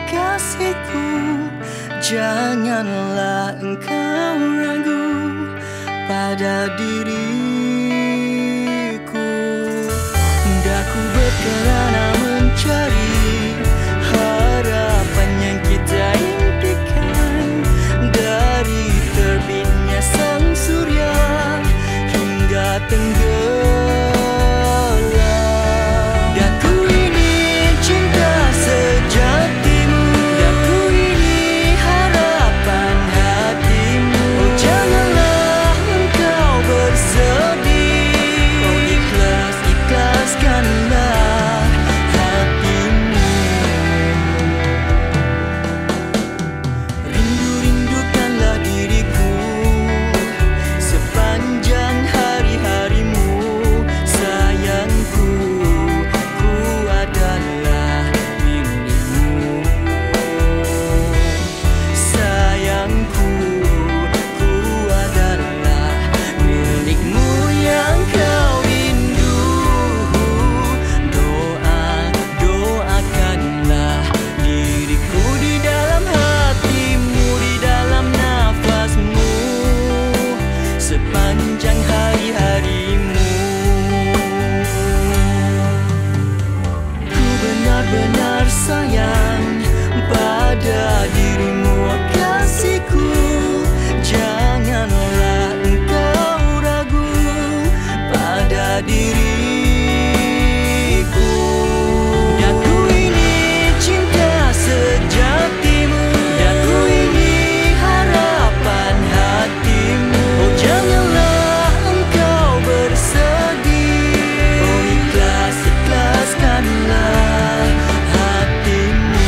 kasihku, janganlah engkau ragu pada diriku. Daku berkelana mencari harapan yang kita impikan, dari terbitnya sang surya hingga tenggelam. Daku ini cinta sejatimu, daku ini harapan hatimu. Oh janganlah engkau bersedih, oh ikhlaskanlah hatimu. Rindukanlah diriku sepanjang hari-harimu. Sayangku, ku adalah milikmu. Sayangku, ku adalah milikmu yang kau rindu. Doakanlah diriku di dalam hatimu, di dalam nafasmu, sepanjang hari-harimu. Ku benar-benar sayang pada dirimu, kasihku, janganlah engkau ragu pada diriku. Daku ini cinta sejatimu, daku ini harapan hatimu. Oh janganlah engkau bersedih, oh ikhlaskanlah hatimu.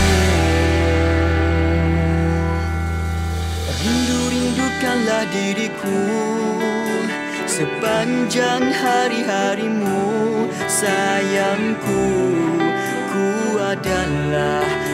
Rindukanlah diriku sepanjang hari-harimu. Sayangku, ku adalah